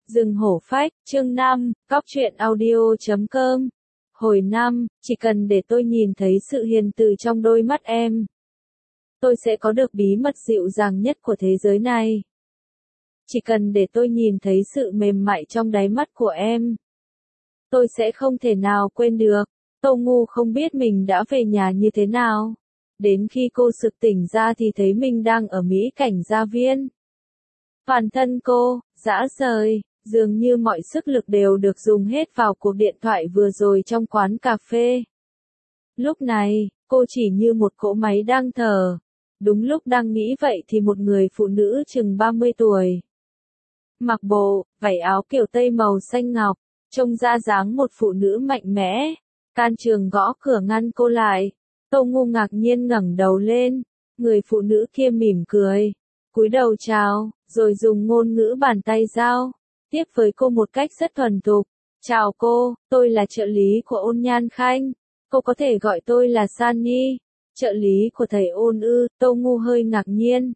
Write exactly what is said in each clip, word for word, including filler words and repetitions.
Rừng hổ phách, chương năm, cóc truyện audio chấm com. Hồi năm, chỉ cần để tôi nhìn thấy sự hiền từ trong đôi mắt em, tôi sẽ có được bí mật dịu dàng nhất của thế giới này. Chỉ cần để tôi nhìn thấy sự mềm mại trong đáy mắt của em, tôi sẽ không thể nào quên được. Tô Ngu không biết mình đã về nhà như thế nào. Đến khi cô sực tỉnh ra thì thấy mình đang ở Mỹ Cảnh Gia Viên. Toàn thân cô, rã rời, dường như mọi sức lực đều được dùng hết vào cuộc điện thoại vừa rồi trong quán cà phê. Lúc này, cô chỉ như một cỗ máy đang thở. Đúng lúc đang nghĩ vậy thì một người phụ nữ chừng ba mươi tuổi, mặc bộ, vải áo kiểu tây màu xanh ngọc, trông ra dáng một phụ nữ mạnh mẽ, can trường gõ cửa ngăn cô lại. Tô Ngu ngạc nhiên ngẩng đầu lên, người phụ nữ kia mỉm cười, cúi đầu chào, rồi dùng ngôn ngữ bàn tay giao tiếp với cô một cách rất thuần thục. Chào cô, tôi là trợ lý của Ôn Nhan Khanh, cô có thể gọi tôi là Sunny. Trợ lý của thầy Ôn ư? Tô Ngu hơi ngạc nhiên,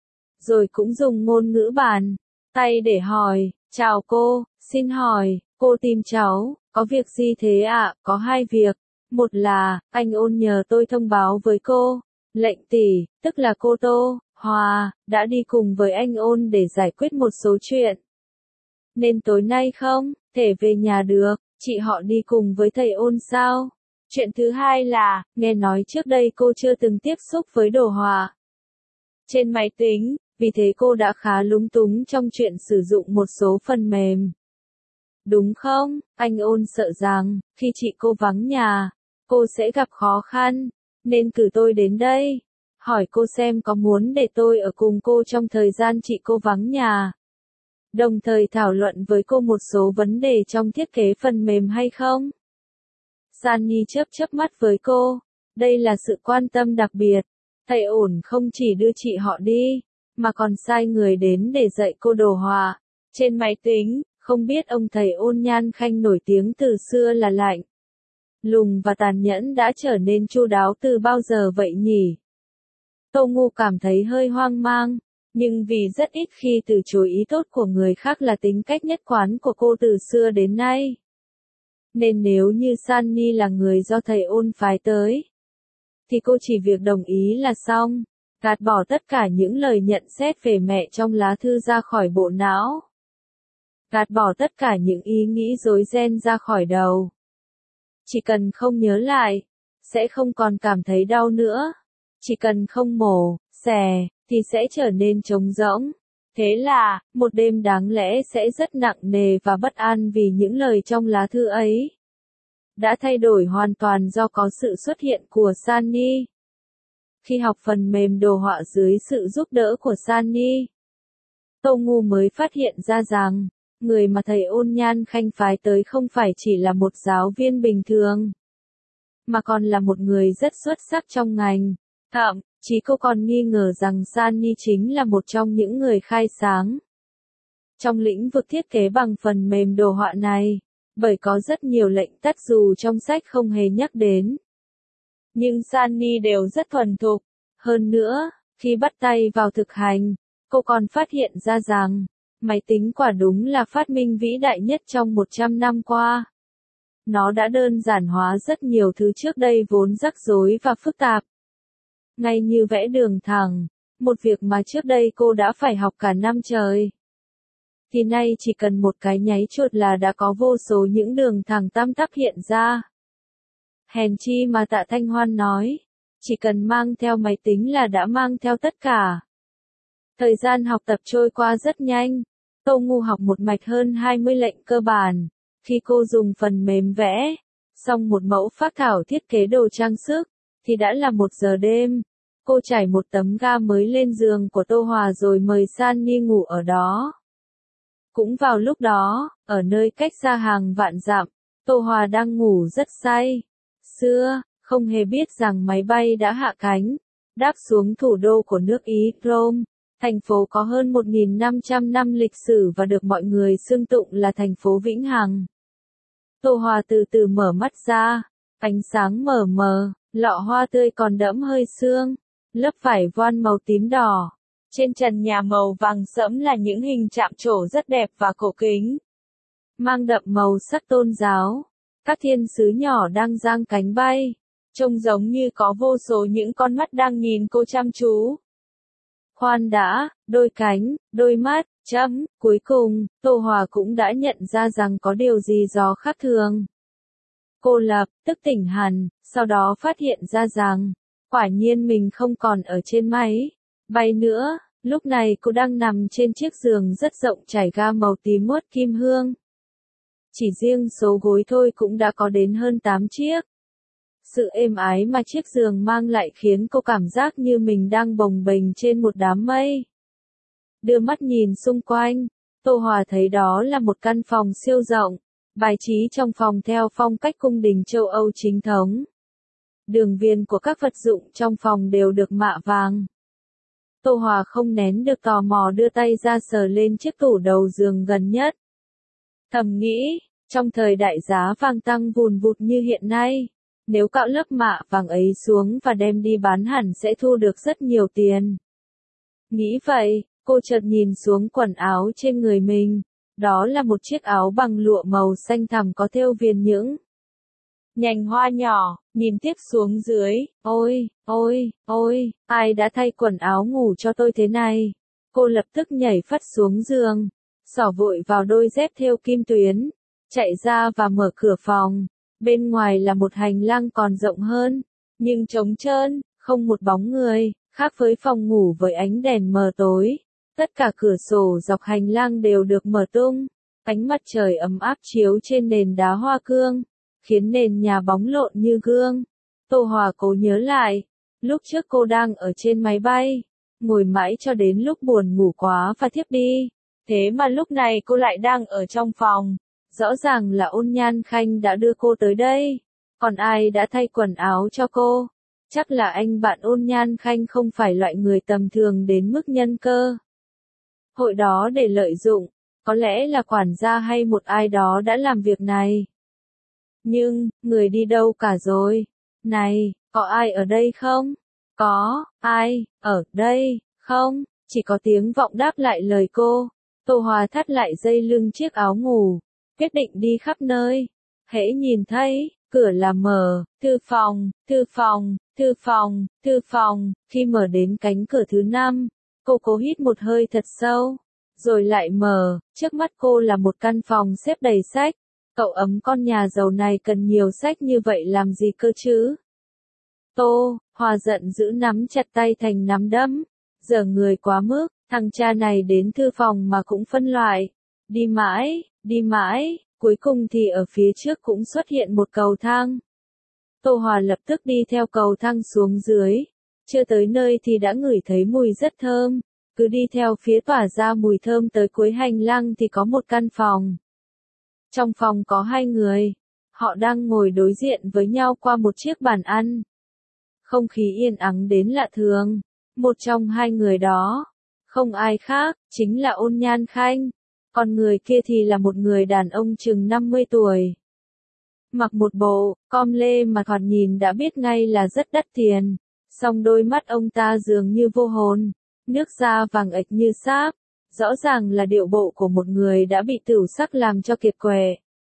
rồi cũng dùng ngôn ngữ bàn tay để hỏi, chào cô, xin hỏi, cô tìm cháu, có việc gì thế ạ? À? Có hai việc. Một là, anh Ôn nhờ tôi thông báo với cô, lệnh tỷ, tức là cô Tô Hòa, đã đi cùng với anh Ôn để giải quyết một số chuyện. Nên tối nay không thể về nhà được, chị họ đi cùng với thầy Ôn sao? Chuyện thứ hai là, nghe nói trước đây cô chưa từng tiếp xúc với đồ họa trên máy tính, vì thế cô đã khá lúng túng trong chuyện sử dụng một số phần mềm. Đúng không? Anh Ôn sợ rằng, khi chị cô vắng nhà, cô sẽ gặp khó khăn, nên cử tôi đến đây, hỏi cô xem có muốn để tôi ở cùng cô trong thời gian chị cô vắng nhà, đồng thời thảo luận với cô một số vấn đề trong thiết kế phần mềm hay không. Sunny chớp chớp mắt với cô, đây là sự quan tâm đặc biệt. Thầy Ổn không chỉ đưa chị họ đi, mà còn sai người đến để dạy cô đồ họa trên máy tính. Không biết ông thầy Ôn Nhan Khanh nổi tiếng từ xưa là lạnh lùng và tàn nhẫn đã trở nên chu đáo từ bao giờ vậy nhỉ? Tô Ngu cảm thấy hơi hoang mang, nhưng vì rất ít khi từ chối ý tốt của người khác là tính cách nhất quán của cô từ xưa đến nay. Nên nếu như Sunny là người do thầy Ôn phái tới, thì cô chỉ việc đồng ý là xong, gạt bỏ tất cả những lời nhận xét về mẹ trong lá thư ra khỏi bộ não. Gạt bỏ tất cả những ý nghĩ rối ren ra khỏi đầu. Chỉ cần không nhớ lại, sẽ không còn cảm thấy đau nữa. Chỉ cần không mổ, xẻ, thì sẽ trở nên trống rỗng. Thế là, một đêm đáng lẽ sẽ rất nặng nề và bất an vì những lời trong lá thư ấy đã thay đổi hoàn toàn do có sự xuất hiện của Sunny. Khi học phần mềm đồ họa dưới sự giúp đỡ của Sunny, Tô Ngu mới phát hiện ra rằng, người mà thầy Ôn Nhan Khanh phái tới không phải chỉ là một giáo viên bình thường, mà còn là một người rất xuất sắc trong ngành. Thậm chí cô còn nghi ngờ rằng Sunny chính là một trong những người khai sáng trong lĩnh vực thiết kế bằng phần mềm đồ họa này, bởi có rất nhiều lệnh tắt dù trong sách không hề nhắc đến. Nhưng Sunny đều rất thuần thục. Hơn nữa, khi bắt tay vào thực hành, cô còn phát hiện ra rằng, máy tính quả đúng là phát minh vĩ đại nhất trong một trăm năm qua. Nó đã đơn giản hóa rất nhiều thứ trước đây vốn rắc rối và phức tạp. Ngay như vẽ đường thẳng, một việc mà trước đây cô đã phải học cả năm trời, thì nay chỉ cần một cái nháy chuột là đã có vô số những đường thẳng tăm tắp hiện ra. Hèn chi mà Tạ Thanh Hoan nói, chỉ cần mang theo máy tính là đã mang theo tất cả. Thời gian học tập trôi qua rất nhanh. Tô Ngu học một mạch hơn hai mươi lệnh cơ bản. Khi cô dùng phần mềm vẽ xong một mẫu phác thảo thiết kế đồ trang sức, thì đã là một giờ đêm. Cô trải một tấm ga mới lên giường của Tô Hòa rồi mời Sunny ngủ ở đó. Cũng vào lúc đó, ở nơi cách xa hàng vạn dặm, Tô Hòa đang ngủ rất say. Xưa, không hề biết rằng máy bay đã hạ cánh, đáp xuống thủ đô của nước Ý, Rome. Thành phố có hơn một nghìn năm trăm năm lịch sử và được mọi người xưng tụng là thành phố vĩnh hằng. Tô Hòa từ từ mở mắt ra, ánh sáng mờ mờ, lọ hoa tươi còn đẫm hơi sương, lớp vải voan màu tím đỏ Trên trần nhà màu vàng sẫm là những hình chạm trổ rất đẹp và cổ kính, mang đậm màu sắc tôn giáo. Các thiên sứ nhỏ đang giang cánh bay, trông giống như có vô số những con mắt đang nhìn cô chăm chú. Khoan đã, đôi cánh, đôi mắt, chấm, cuối cùng, Tô Hòa cũng đã nhận ra rằng có điều gì đó khác thường. Cô lập tức tỉnh hẳn, sau đó phát hiện ra rằng, quả nhiên mình không còn ở trên máy bay nữa, lúc này cô đang nằm trên chiếc giường rất rộng trải ga màu tím mốt kim hương. Chỉ riêng số gối thôi cũng đã có đến hơn tám chiếc. Sự êm ái mà chiếc giường mang lại khiến cô cảm giác như mình đang bồng bềnh trên một đám mây. Đưa mắt nhìn xung quanh, Tô Hòa thấy đó là một căn phòng siêu rộng, bài trí trong phòng theo phong cách cung đình châu Âu chính thống. Đường viền của các vật dụng trong phòng đều được mạ vàng. Tô Hòa không nén được tò mò đưa tay ra sờ lên chiếc tủ đầu giường gần nhất. Thầm nghĩ, trong thời đại giá vàng tăng vùn vụt như hiện nay, nếu cạo lớp mạ vàng ấy xuống và đem đi bán hẳn sẽ thu được rất nhiều tiền. Nghĩ vậy, cô chợt nhìn xuống quần áo trên người mình, đó là một chiếc áo bằng lụa màu xanh thẳm có thêu viền những nhành hoa nhỏ, nhìn tiếp xuống dưới, ôi, ôi, ôi, ai đã thay quần áo ngủ cho tôi thế này? Cô lập tức nhảy phắt xuống giường, xỏ vội vào đôi dép thêu kim tuyến, chạy ra và mở cửa phòng. Bên ngoài là một hành lang còn rộng hơn, nhưng trống trơn, không một bóng người, khác với phòng ngủ với ánh đèn mờ tối. Tất cả cửa sổ dọc hành lang đều được mở tung, ánh mặt trời ấm áp chiếu trên nền đá hoa cương, khiến nền nhà bóng lộn như gương. Tô Hòa cố nhớ lại, lúc trước cô đang ở trên máy bay, ngồi mãi cho đến lúc buồn ngủ quá và thiếp đi. Thế mà lúc này cô lại đang ở trong phòng. Rõ ràng là Ôn Nhan Khanh đã đưa cô tới đây. Còn ai đã thay quần áo cho cô? Chắc là anh bạn Ôn Nhan Khanh không phải loại người tầm thường đến mức nhân cơ hội đó để lợi dụng. Có lẽ là quản gia hay một ai đó đã làm việc này. Nhưng, người đi đâu cả rồi? Này, có ai ở đây không? Có, ai, ở đây, không? Chỉ có tiếng vọng đáp lại lời cô. Tô Hòa thắt lại dây lưng chiếc áo ngủ, quyết định đi khắp nơi. Hễ nhìn thấy, cửa là mở, thư phòng, thư phòng, thư phòng, thư phòng. Khi mở đến cánh cửa thứ năm, cô cố hít một hơi thật sâu, rồi lại mở. Trước mắt cô là một căn phòng xếp đầy sách. Cậu ấm con nhà giàu này cần nhiều sách như vậy làm gì cơ chứ? Tô Hòa giận dữ nắm chặt tay thành nắm đấm. Giờ người quá mức, thằng cha này đến thư phòng mà cũng phân loại. Đi mãi, đi mãi, cuối cùng thì ở phía trước cũng xuất hiện một cầu thang. Tô Hòa lập tức đi theo cầu thang xuống dưới. Chưa tới nơi thì đã ngửi thấy mùi rất thơm. Cứ đi theo phía tỏa ra mùi thơm tới cuối hành lang thì có một căn phòng. Trong phòng có hai người. Họ đang ngồi đối diện với nhau qua một chiếc bàn ăn. Không khí yên ắng đến lạ thường. Một trong hai người đó, không ai khác, chính là Ôn Nhan Khanh. Còn người kia thì là một người đàn ông chừng năm mươi tuổi. Mặc một bộ, com lê mà thoạt nhìn đã biết ngay là rất đắt tiền. Song đôi mắt ông ta dường như vô hồn, nước da vàng ệch như sáp. Rõ ràng là điệu bộ của một người đã bị tửu sắc làm cho kiệt quệ.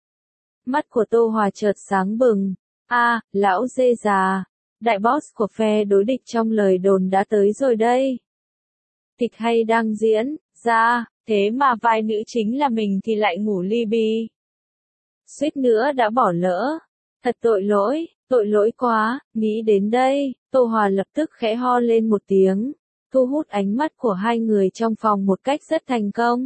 Mắt của Tô Hòa chợt sáng bừng. A, à, lão dê già. Đại boss của phe đối địch trong lời đồn đã tới rồi đây. Kịch hay đang diễn ra, thế mà vai nữ chính là mình thì lại ngủ li bi. Suýt nữa đã bỏ lỡ. Thật tội lỗi, tội lỗi quá. Nghĩ đến đây, Tô Hòa lập tức khẽ ho lên một tiếng, thu hút ánh mắt của hai người trong phòng một cách rất thành công.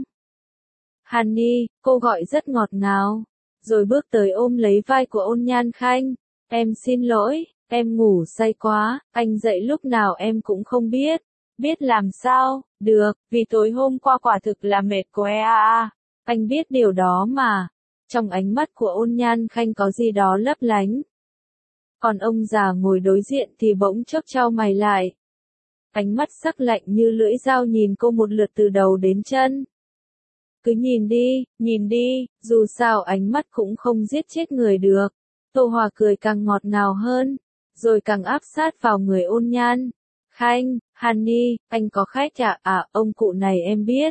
Honey, cô gọi rất ngọt ngào, rồi bước tới ôm lấy vai của Ôn Nhan Khanh. Em xin lỗi. Em ngủ say quá, anh dậy lúc nào em cũng không biết. Biết làm sao, được, vì tối hôm qua quả thực là mệt quá à. Anh biết điều đó mà. Trong ánh mắt của Ôn Nhan Khanh có gì đó lấp lánh. Còn ông già ngồi đối diện thì bỗng chốc chau mày lại. Ánh mắt sắc lạnh như lưỡi dao nhìn cô một lượt từ đầu đến chân. Cứ nhìn đi, nhìn đi, dù sao ánh mắt cũng không giết chết người được. Tô Hòa cười càng ngọt ngào hơn, rồi càng áp sát vào người Ôn Nhan Khanh. Honey, anh có khách à? À, ông cụ này em biết.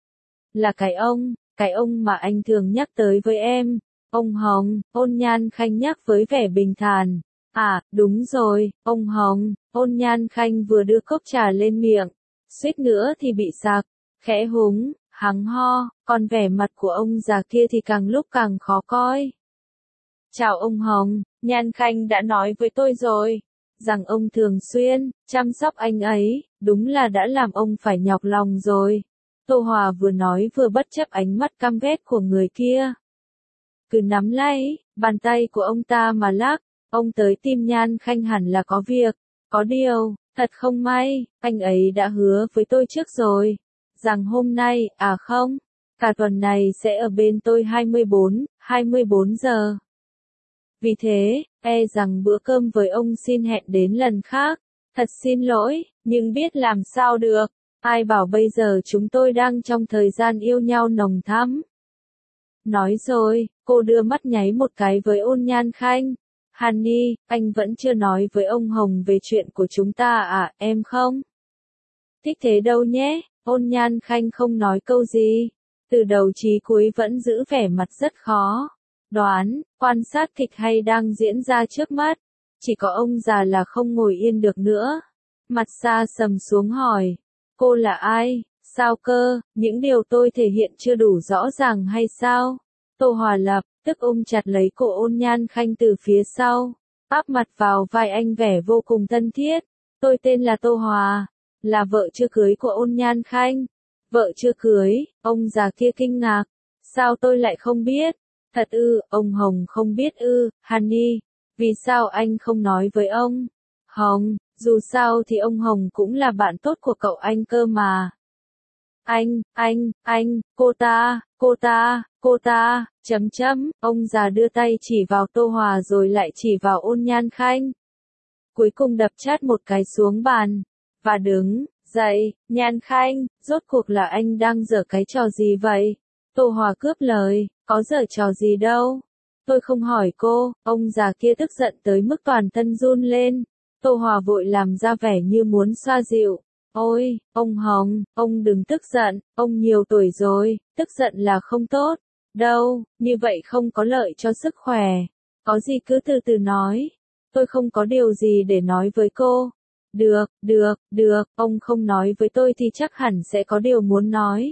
Là cái ông, cái ông mà anh thường nhắc tới với em. Ông Hồng, Ôn Nhan Khanh nhắc với vẻ bình thản. À, đúng rồi, ông Hồng. Ôn Nhan Khanh vừa đưa cốc trà lên miệng, suýt nữa thì bị sặc, khẽ húng, hắng ho, còn vẻ mặt của ông già kia thì càng lúc càng khó coi. Chào ông Hồng, Nhan Khanh đã nói với tôi rồi, rằng ông thường xuyên chăm sóc anh ấy, đúng là đã làm ông phải nhọc lòng rồi. Tô Hòa vừa nói vừa bất chấp ánh mắt căm ghét của người kia. Cứ nắm lấy bàn tay của ông ta mà lắc, ông tới tìm Nhan Khanh hẳn là có việc, có điều, thật không may, anh ấy đã hứa với tôi trước rồi, rằng hôm nay, à không, cả tuần này sẽ ở bên tôi hai mươi bốn, hai mươi bốn giờ. Vì thế, e rằng bữa cơm với ông xin hẹn đến lần khác. Thật xin lỗi, nhưng biết làm sao được. Ai bảo bây giờ chúng tôi đang trong thời gian yêu nhau nồng thắm. Nói rồi, cô đưa mắt nháy một cái với Ôn Nhan Khanh. Honey, anh vẫn chưa nói với ông Hồng về chuyện của chúng ta à, em không? Thích thế đâu nhé, Ôn Nhan Khanh không nói câu gì. Từ đầu chí cuối vẫn giữ vẻ mặt rất khó đoán, quan sát kịch hay đang diễn ra trước mắt. Chỉ có ông già là không ngồi yên được nữa. Mặt xa sầm xuống hỏi, cô là ai, sao cơ, những điều tôi thể hiện chưa đủ rõ ràng hay sao? Tô Hòa Lập, tức ôm chặt lấy cổ Ôn Nhan Khanh từ phía sau, áp mặt vào vai anh vẻ vô cùng thân thiết. Tôi tên là Tô Hòa, là vợ chưa cưới của Ôn Nhan Khanh. Vợ chưa cưới, ông già kia kinh ngạc. Sao tôi lại không biết? Thật ư, ông Hồng không biết ư, Honey, vì sao anh không nói với ông Hồng, dù sao thì ông Hồng cũng là bạn tốt của cậu anh cơ mà. Anh, anh, anh, cô ta, cô ta, cô ta, chấm chấm, ông già đưa tay chỉ vào Tô Hòa rồi lại chỉ vào Ôn Nhan Khanh. Cuối cùng đập chát một cái xuống bàn, và đứng dậy. Nhan Khanh, rốt cuộc là anh đang giở cái trò gì vậy? Tô Hòa cướp lời, có giở trò gì đâu. Tôi không hỏi cô, ông già kia tức giận tới mức toàn thân run lên. Tô Hòa vội làm ra vẻ như muốn xoa dịu. Ôi, ông Hồng, ông đừng tức giận, ông nhiều tuổi rồi, tức giận là không tốt. Đâu, như vậy không có lợi cho sức khỏe. Có gì cứ từ từ nói. Tôi không có điều gì để nói với cô. Được, được, được, ông không nói với tôi thì chắc hẳn sẽ có điều muốn nói.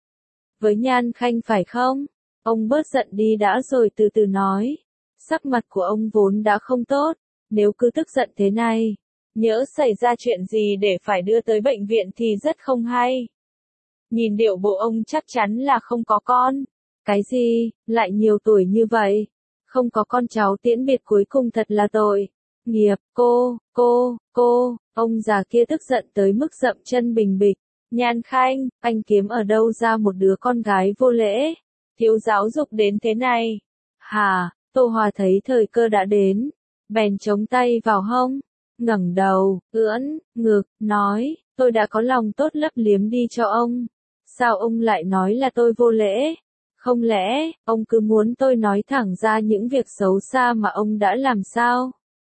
Với Nhan Khanh phải không? Ông bớt giận đi đã rồi từ từ nói. Sắc mặt của ông vốn đã không tốt, nếu cứ tức giận thế này, nhỡ xảy ra chuyện gì để phải đưa tới bệnh viện thì rất không hay. Nhìn điệu bộ ông chắc chắn là không có con. Cái gì, lại nhiều tuổi như vậy? Không có con cháu tiễn biệt cuối cùng thật là tội. Nghiệp, cô, cô, cô, ông già kia tức giận tới mức dậm chân bình bịch. Nhan Khanh, anh kiếm ở đâu ra một đứa con gái vô lễ, thiếu giáo dục đến thế này? Hà, Tô Hòa thấy thời cơ đã đến, bèn chống tay vào hông, ngẩng đầu, ưỡn, ngực, nói, tôi đã có lòng tốt lấp liếm đi cho ông. Sao ông lại nói là tôi vô lễ? Không lẽ, ông cứ muốn tôi nói thẳng ra những việc xấu xa mà ông đã làm sao?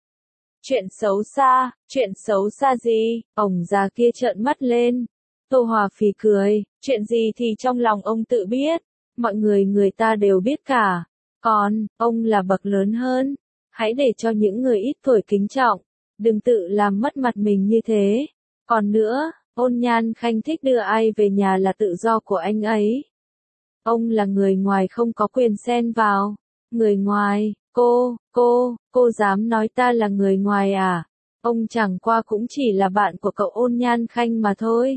Chuyện xấu xa, chuyện xấu xa gì? Ông già kia trợn mắt lên. Tô Hòa phì cười, chuyện gì thì trong lòng ông tự biết, mọi người người ta đều biết cả. Còn, ông là bậc lớn hơn, hãy để cho những người ít tuổi kính trọng, đừng tự làm mất mặt mình như thế. Còn nữa, Ôn Nhan Khanh thích đưa ai về nhà là tự do của anh ấy. Ông là người ngoài không có quyền xen vào. Người ngoài, cô, cô, cô dám nói ta là người ngoài à? Ông chẳng qua cũng chỉ là bạn của cậu Ôn Nhan Khanh mà thôi.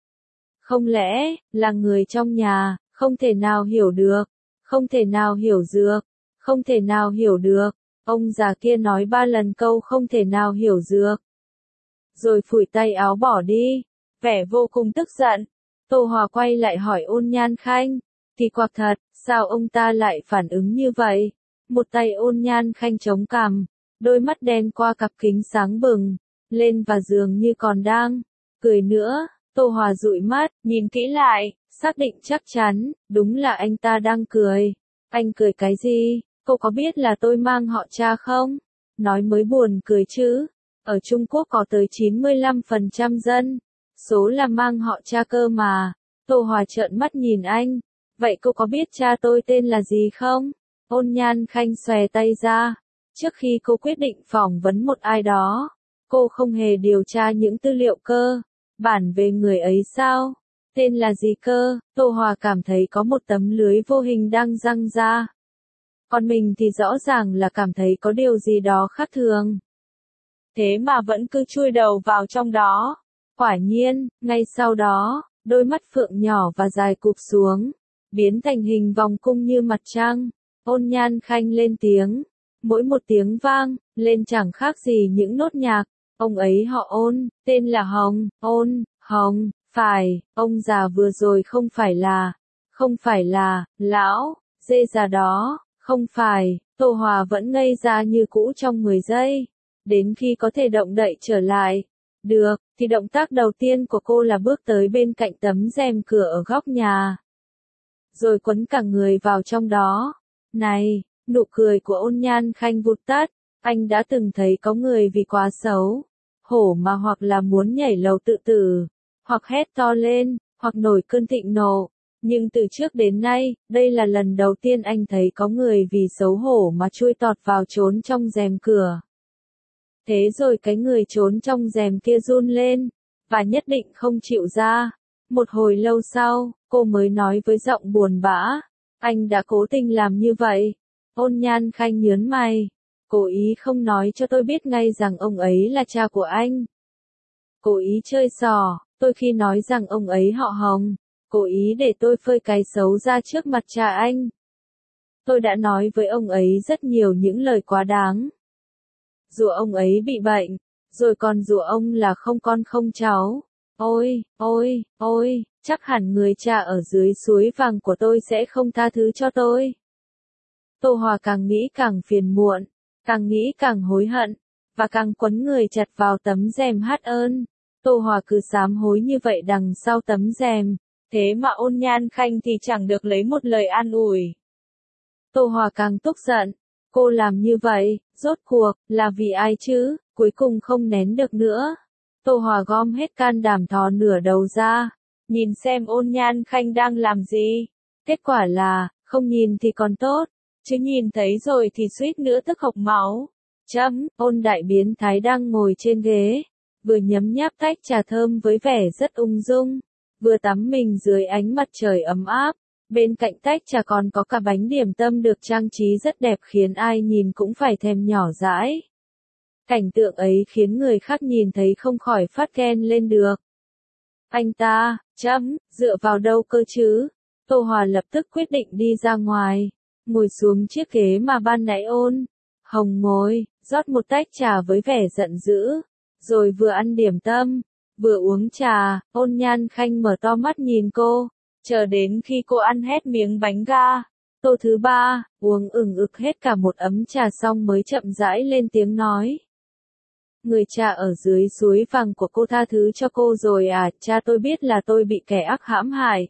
Không lẽ, là người trong nhà, không thể nào hiểu được, không thể nào hiểu dược, không thể nào hiểu được. Ông già kia nói ba lần câu không thể nào hiểu dược. Rồi phủi tay áo bỏ đi, vẻ vô cùng tức giận. Tô Hòa quay lại hỏi Ôn Nhan Khanh, kỳ quặc thật, sao ông ta lại phản ứng như vậy? Một tay Ôn Nhan Khanh chống cằm, đôi mắt đen qua cặp kính sáng bừng, lên và dường như còn đang cười nữa. Tô Hòa dụi mắt, nhìn kỹ lại, xác định chắc chắn, đúng là anh ta đang cười. Anh cười cái gì? Cô có biết là tôi mang họ Cha không? Nói mới buồn cười chứ. Ở Trung Quốc có tới chín mươi lăm phần trăm dân số là mang họ Cha cơ mà. Tô Hòa trợn mắt nhìn anh. Vậy cô có biết cha tôi tên là gì không? Ôn Nhan Khanh xòe tay ra. Trước khi cô quyết định phỏng vấn một ai đó, cô không hề điều tra những tư liệu cơ bản về người ấy sao? Tên là gì cơ? Tô Hòa cảm thấy có một tấm lưới vô hình đang giăng ra. Còn mình thì rõ ràng là cảm thấy có điều gì đó khác thường. Thế mà vẫn cứ chui đầu vào trong đó. Quả nhiên, ngay sau đó, đôi mắt phượng nhỏ và dài cụp xuống, biến thành hình vòng cung như mặt trăng. Ôn Nhan Khanh lên tiếng. Mỗi một tiếng vang lên chẳng khác gì những nốt nhạc. Ông ấy họ Ôn, tên là Hồng. Ôn, Hồng, phải, ông già vừa rồi không phải là, không phải là, lão, dê già đó, không phải. Tô Hòa vẫn ngây ra như cũ trong mười giây. Đến khi có thể động đậy trở lại, được, thì động tác đầu tiên của cô là bước tới bên cạnh tấm rèm cửa ở góc nhà. Rồi quấn cả người vào trong đó. Này, nụ cười của Ôn Nhan Khanh vụt tắt. Anh đã từng thấy có người vì quá xấu hổ mà hoặc là muốn nhảy lầu tự tử, hoặc hét to lên, hoặc nổi cơn thịnh nộ. Nhưng từ trước đến nay, đây là lần đầu tiên anh thấy có người vì xấu hổ mà chui tọt vào trốn trong rèm cửa. Thế rồi cái người trốn trong rèm kia run lên, và nhất định không chịu ra. Một hồi lâu sau, cô mới nói với giọng buồn bã, anh đã cố tình làm như vậy. Ôn Nhan Khanh nhớn mày, cố ý không nói cho tôi biết ngay rằng ông ấy là cha của anh. Cố ý chơi xỏ, tôi khi nói rằng ông ấy họ Hồng, cố ý để tôi phơi cái xấu ra trước mặt cha anh. Tôi đã nói với ông ấy rất nhiều những lời quá đáng. Dù ông ấy bị bệnh, rồi còn dù ông là không con không cháu. Ôi, ôi, ôi, chắc hẳn người cha ở dưới suối vàng của tôi sẽ không tha thứ cho tôi. Tô Hòa càng nghĩ càng phiền muộn, càng nghĩ càng hối hận, và càng quấn người chặt vào tấm rèm hát ơn. Tô Hòa cứ sám hối như vậy đằng sau tấm rèm, thế mà Ôn Nhan Khanh thì chẳng được lấy một lời an ủi. Tô Hòa càng tức giận, cô làm như vậy, rốt cuộc, là vì ai chứ, cuối cùng không nén được nữa. Tô Hòa gom hết can đảm thò nửa đầu ra, nhìn xem Ôn Nhan Khanh đang làm gì. Kết quả là, không nhìn thì còn tốt, chứ nhìn thấy rồi thì suýt nữa tức hộc máu. Chấm, Ôn đại biến thái đang ngồi trên ghế, vừa nhấm nháp tách trà thơm với vẻ rất ung dung, vừa tắm mình dưới ánh mặt trời ấm áp. Bên cạnh tách trà còn có cả bánh điểm tâm được trang trí rất đẹp khiến ai nhìn cũng phải thèm nhỏ dãi. Cảnh tượng ấy khiến người khác nhìn thấy không khỏi phát ghen lên được. Anh ta, chấm, dựa vào đâu cơ chứ? Tô Hòa lập tức quyết định đi ra ngoài, ngồi xuống chiếc ghế mà ban nãy Ôn Hồng ngồi, rót một tách trà với vẻ giận dữ, rồi vừa ăn điểm tâm, vừa uống trà. Ôn Nhan Khanh mở to mắt nhìn cô, chờ đến khi cô ăn hết miếng bánh ga, tô thứ ba, uống ửng ực hết cả một ấm trà xong mới chậm rãi lên tiếng nói. Người cha ở dưới suối vàng của cô tha thứ cho cô rồi à? Cha tôi biết là tôi bị kẻ ác hãm hại,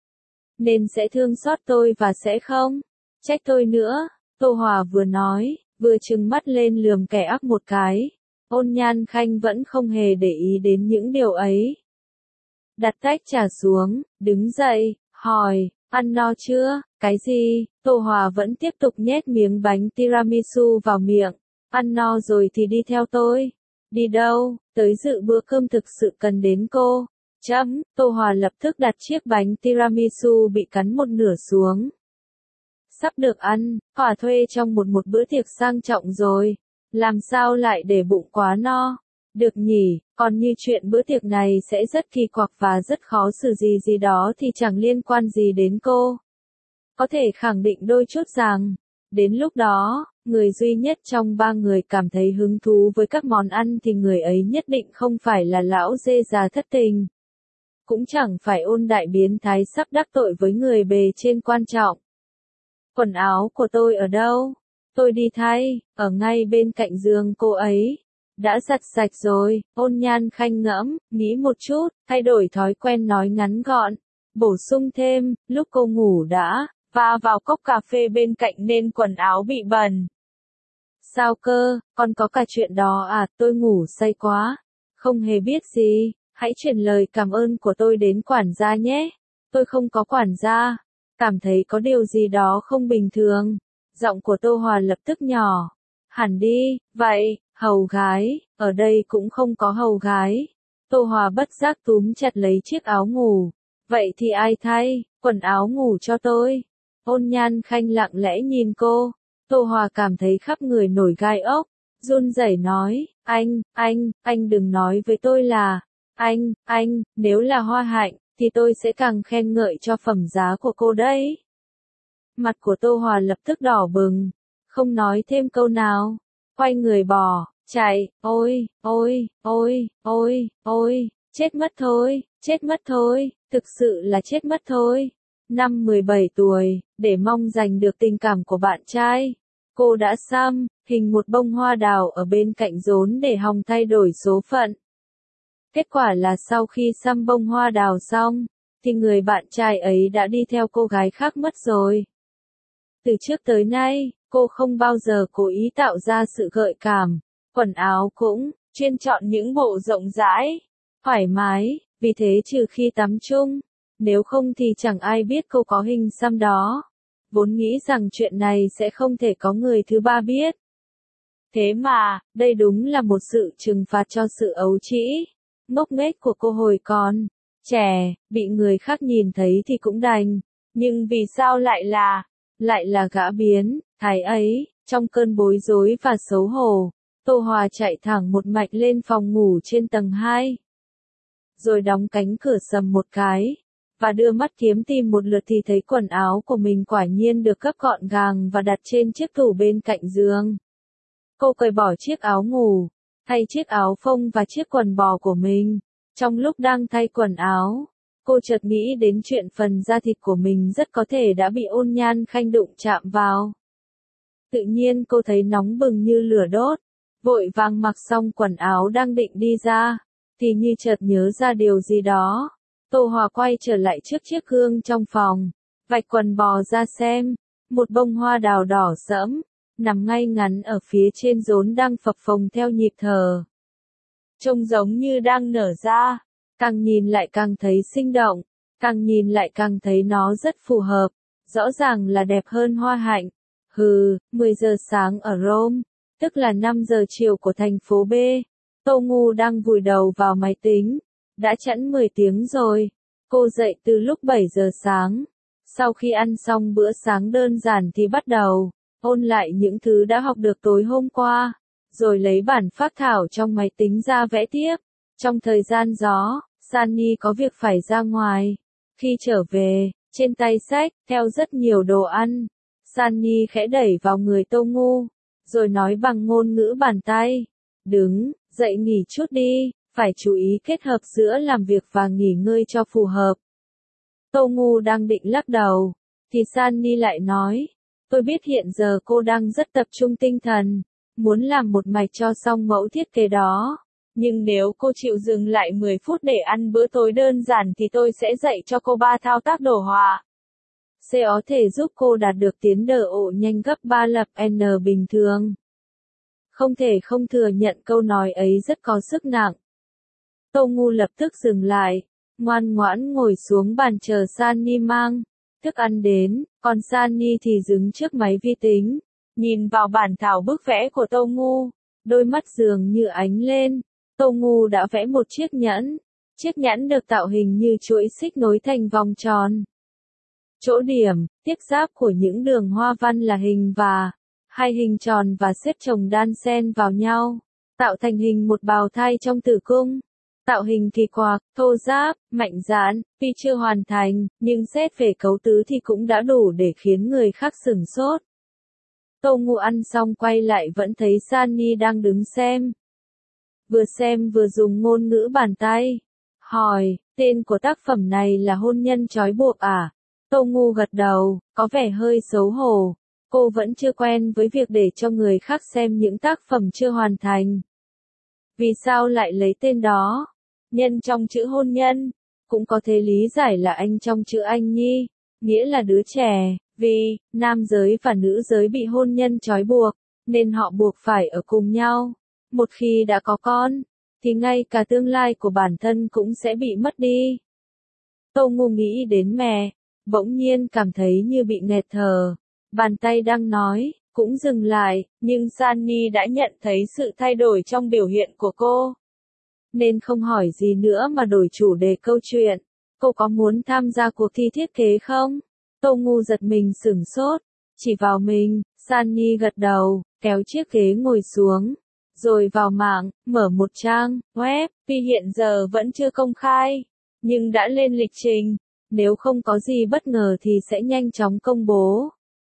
nên sẽ thương xót tôi và sẽ không trách tôi nữa. Tô Hòa vừa nói, vừa trừng mắt lên lườm kẻ ác một cái. Ôn Nhan Khanh vẫn không hề để ý đến những điều ấy. Đặt tách trà xuống, đứng dậy, hỏi, ăn no chưa? Cái gì? Tô Hòa vẫn tiếp tục nhét miếng bánh tiramisu vào miệng. Ăn no rồi thì đi theo tôi. Đi đâu? Tới dự bữa cơm thực sự cần đến cô. Chấm, Tô Hòa lập tức đặt chiếc bánh tiramisu bị cắn một nửa xuống. Sắp được ăn, Hòa thuê trong một một bữa tiệc sang trọng rồi. Làm sao lại để bụng quá no? Được nhỉ, còn như chuyện bữa tiệc này sẽ rất kỳ quặc và rất khó xử gì gì đó thì chẳng liên quan gì đến cô. Có thể khẳng định đôi chút rằng, đến lúc đó, người duy nhất trong ba người cảm thấy hứng thú với các món ăn thì người ấy nhất định không phải là lão dê già thất tình. Cũng chẳng phải Ôn đại biến thái sắp đắc tội với người bề trên quan trọng. Quần áo của tôi ở đâu? Tôi đi thay, ở ngay bên cạnh giường cô ấy. Đã giặt sạch rồi. Ôn Nhan Khanh ngẫm, nghĩ một chút, thay đổi thói quen nói ngắn gọn. Bổ sung thêm, lúc cô ngủ đã va vào cốc cà phê bên cạnh nên quần áo bị bẩn. Sao cơ, còn có cả chuyện đó à, tôi ngủ say quá. Không hề biết gì, hãy chuyển lời cảm ơn của tôi đến quản gia nhé. Tôi không có quản gia. Cảm thấy có điều gì đó không bình thường. Giọng của Tô Hòa lập tức nhỏ. Hẳn đi, vậy, hầu gái, ở đây cũng không có hầu gái. Tô Hòa bất giác túm chặt lấy chiếc áo ngủ. Vậy thì ai thay, quần áo ngủ cho tôi. Ôn Nhan Khanh lặng lẽ nhìn cô. Tô Hòa cảm thấy khắp người nổi gai ốc. Run rẩy nói, anh, anh, anh đừng nói với tôi là, anh, anh, nếu là Hoa Hạnh, thì tôi sẽ càng khen ngợi cho phẩm giá của cô đấy. Mặt của Tô Hòa lập tức đỏ bừng, không nói thêm câu nào, quay người bỏ, chạy, ôi, ôi, ôi, ôi, ôi, chết mất thôi, chết mất thôi, thực sự là chết mất thôi. Năm mười bảy tuổi, để mong giành được tình cảm của bạn trai, cô đã xăm hình một bông hoa đào ở bên cạnh rốn để hòng thay đổi số phận. Kết quả là sau khi xăm bông hoa đào xong, thì người bạn trai ấy đã đi theo cô gái khác mất rồi. Từ trước tới nay, cô không bao giờ cố ý tạo ra sự gợi cảm, quần áo cũng chuyên chọn những bộ rộng rãi, thoải mái, vì thế trừ khi tắm chung, nếu không thì chẳng ai biết cô có hình xăm đó. Vốn nghĩ rằng chuyện này sẽ không thể có người thứ ba biết. Thế mà, đây đúng là một sự trừng phạt cho sự ấu trĩ, ngốc nghếch của cô hồi còn trẻ, bị người khác nhìn thấy thì cũng đành, nhưng vì sao lại là, lại là gã biến thái ấy, trong cơn bối rối và xấu hổ, Tô Hòa chạy thẳng một mạch lên phòng ngủ trên tầng hai. Rồi đóng cánh cửa sầm một cái, và đưa mắt kiếm tìm một lượt thì thấy quần áo của mình quả nhiên được gấp gọn gàng và đặt trên chiếc tủ bên cạnh giường. Cô cởi bỏ chiếc áo ngủ, thay chiếc áo phông và chiếc quần bò của mình. Trong lúc đang thay quần áo, cô chợt nghĩ đến chuyện phần da thịt của mình rất có thể đã bị Ôn Nhan Khanh đụng chạm vào. Tự nhiên cô thấy nóng bừng như lửa đốt, vội vàng mặc xong quần áo đang định đi ra, thì như chợt nhớ ra điều gì đó. Tô Hòa quay trở lại trước chiếc gương trong phòng, vạch quần bò ra xem, một bông hoa đào đỏ sẫm, nằm ngay ngắn ở phía trên rốn đang phập phồng theo nhịp thở. Trông giống như đang nở ra, càng nhìn lại càng thấy sinh động, càng nhìn lại càng thấy nó rất phù hợp, rõ ràng là đẹp hơn Hoa Hạnh. Hừ, mười giờ sáng ở Rome, tức là năm giờ chiều của thành phố B, Tô Ngu đang vùi đầu vào máy tính. Đã chẵn mười tiếng rồi, cô dậy từ lúc bảy giờ sáng. Sau khi ăn xong bữa sáng đơn giản thì bắt đầu ôn lại những thứ đã học được tối hôm qua, rồi lấy bản phác thảo trong máy tính ra vẽ tiếp. Trong thời gian đó, Sunny có việc phải ra ngoài. Khi trở về, trên tay xách theo rất nhiều đồ ăn. Sunny khẽ đẩy vào người Tô Ngu, rồi nói bằng ngôn ngữ bàn tay. Đứng, dậy nghỉ chút đi, phải chú ý kết hợp giữa làm việc và nghỉ ngơi cho phù hợp. Tô Ngu đang định lắc đầu, thì Sunny lại nói, tôi biết hiện giờ cô đang rất tập trung tinh thần, muốn làm một mạch cho xong mẫu thiết kế đó. Nhưng nếu cô chịu dừng lại mười phút để ăn bữa tối đơn giản thì tôi sẽ dạy cho cô ba thao tác đồ họa. Sẽ có thể giúp cô đạt được tiến độ nhanh gấp ba lập N bình thường. Không thể không thừa nhận câu nói ấy rất có sức nặng. Tô Ngu lập tức dừng lại, ngoan ngoãn ngồi xuống bàn chờ Sunny mang thức ăn đến, còn Sunny thì đứng trước máy vi tính, nhìn vào bản thảo bức vẽ của Tô Ngu, đôi mắt dường như ánh lên. Tô Ngu đã vẽ một chiếc nhẫn, chiếc nhẫn được tạo hình như chuỗi xích nối thành vòng tròn. Chỗ điểm, tiếp giáp của những đường hoa văn là hình và hai hình tròn và xếp chồng đan xen vào nhau, tạo thành hình một bào thai trong tử cung. Tạo hình kỳ quặc, thô ráp, mạnh dạn, tuy chưa hoàn thành, nhưng xét về cấu tứ thì cũng đã đủ để khiến người khác sửng sốt. Tô Ngu ăn xong quay lại vẫn thấy Sunny đang đứng xem. Vừa xem vừa dùng ngôn ngữ bàn tay. Hỏi, tên của tác phẩm này là Hôn nhân trói buộc à? Tô Ngu gật đầu, có vẻ hơi xấu hổ. Cô vẫn chưa quen với việc để cho người khác xem những tác phẩm chưa hoàn thành. Vì sao lại lấy tên đó? Nhân trong chữ hôn nhân, cũng có thể lý giải là anh trong chữ anh nhi, nghĩa là đứa trẻ, vì nam giới và nữ giới bị hôn nhân trói buộc, nên họ buộc phải ở cùng nhau. Một khi đã có con, thì ngay cả tương lai của bản thân cũng sẽ bị mất đi. Tô Ngu nghĩ đến mẹ, bỗng nhiên cảm thấy như bị nghẹt thở. Bàn tay đang nói, cũng dừng lại, nhưng Sunny đã nhận thấy sự thay đổi trong biểu hiện của cô. Nên không hỏi gì nữa mà đổi chủ đề câu chuyện. Cô có muốn tham gia cuộc thi thiết kế không? Tô Ngu giật mình sửng sốt, chỉ vào mình. Sunny gật đầu, kéo chiếc ghế ngồi xuống. Rồi vào mạng, mở một trang web, tuy hiện giờ vẫn chưa công khai, nhưng đã lên lịch trình. Nếu không có gì bất ngờ thì sẽ nhanh chóng công bố.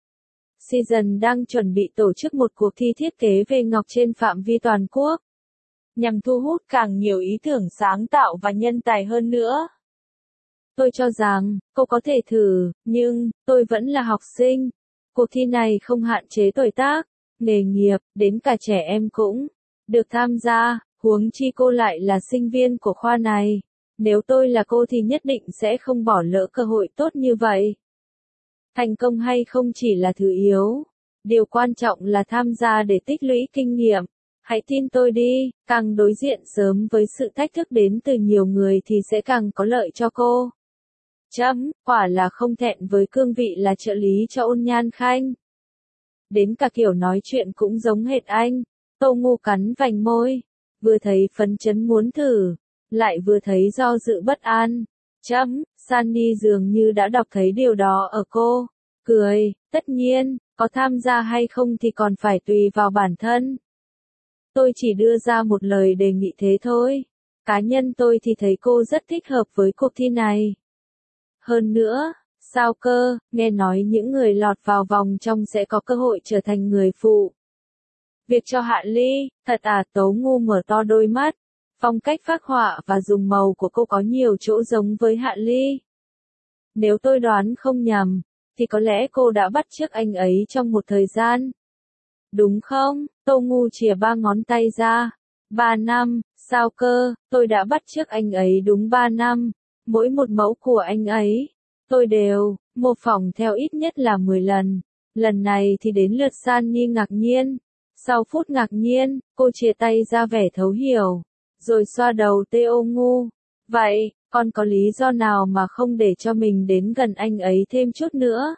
Season đang chuẩn bị tổ chức một cuộc thi thiết kế về ngọc trên phạm vi toàn quốc, nhằm thu hút càng nhiều ý tưởng sáng tạo và nhân tài hơn nữa. Tôi cho rằng, cô có thể thử, nhưng, tôi vẫn là học sinh. Cuộc thi này không hạn chế tuổi tác, nghề nghiệp, đến cả trẻ em cũng được tham gia, huống chi cô lại là sinh viên của khoa này. Nếu tôi là cô thì nhất định sẽ không bỏ lỡ cơ hội tốt như vậy. Thành công hay không chỉ là thứ yếu. Điều quan trọng là tham gia để tích lũy kinh nghiệm. Hãy tin tôi đi, càng đối diện sớm với sự thách thức đến từ nhiều người thì sẽ càng có lợi cho cô. Chấm, quả là không thẹn với cương vị là trợ lý cho Ôn Nhan Khanh. Đến cả kiểu nói chuyện cũng giống hệt anh. Tô Ngu cắn vành môi, vừa thấy phấn chấn muốn thử, lại vừa thấy do dự bất an. Chấm, Sunny dường như đã đọc thấy điều đó ở cô. Cười, tất nhiên, có tham gia hay không thì còn phải tùy vào bản thân. Tôi chỉ đưa ra một lời đề nghị thế thôi. Cá nhân tôi thì thấy cô rất thích hợp với cuộc thi này. Hơn nữa, sao cơ, nghe nói những người lọt vào vòng trong sẽ có cơ hội trở thành người phụ việc cho Hạ Ly, thật à? Tố Ngu mở to đôi mắt. Phong cách phác họa và dùng màu của cô có nhiều chỗ giống với Hạ Ly. Nếu tôi đoán không nhầm, thì có lẽ cô đã bắt chước anh ấy trong một thời gian. Đúng không? Tô Ngu chìa ba ngón tay ra. Ba năm, sao cơ, tôi đã bắt chước anh ấy đúng ba năm. Mỗi một mẫu của anh ấy, tôi đều mô phỏng theo ít nhất là mười lần. Lần này thì đến lượt Sunny ngạc nhiên. Sau phút ngạc nhiên, cô chìa tay ra vẻ thấu hiểu, rồi xoa đầu Tô Ngu. Vậy, con có lý do nào mà không để cho mình đến gần anh ấy thêm chút nữa?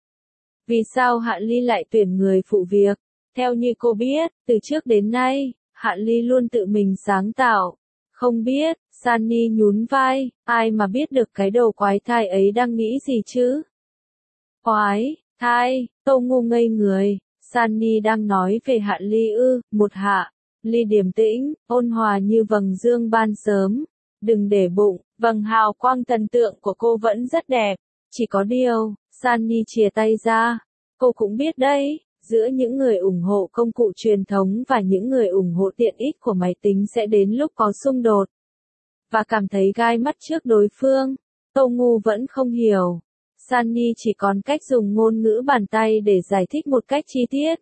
Vì sao Hạ Ly lại tuyển người phụ việc? Theo như cô biết, từ trước đến nay, Hạ Ly luôn tự mình sáng tạo. Không biết, Sunny nhún vai, ai mà biết được cái đầu quái thai ấy đang nghĩ gì chứ? Quái thai, Tô Ngu ngây người. Sunny đang nói về Hạ Ly ư? Một Hạ Ly điềm tĩnh, ôn hòa như vầng dương ban sớm. Đừng để bụng, vầng hào quang thần tượng của cô vẫn rất đẹp. Chỉ có điều, Sunny chìa tay ra. Cô cũng biết đấy, giữa những người ủng hộ công cụ truyền thống và những người ủng hộ tiện ích của máy tính sẽ đến lúc có xung đột. Và cảm thấy gai mắt trước đối phương. Tô Ngu vẫn không hiểu. Sunny chỉ còn cách dùng ngôn ngữ bàn tay để giải thích một cách chi tiết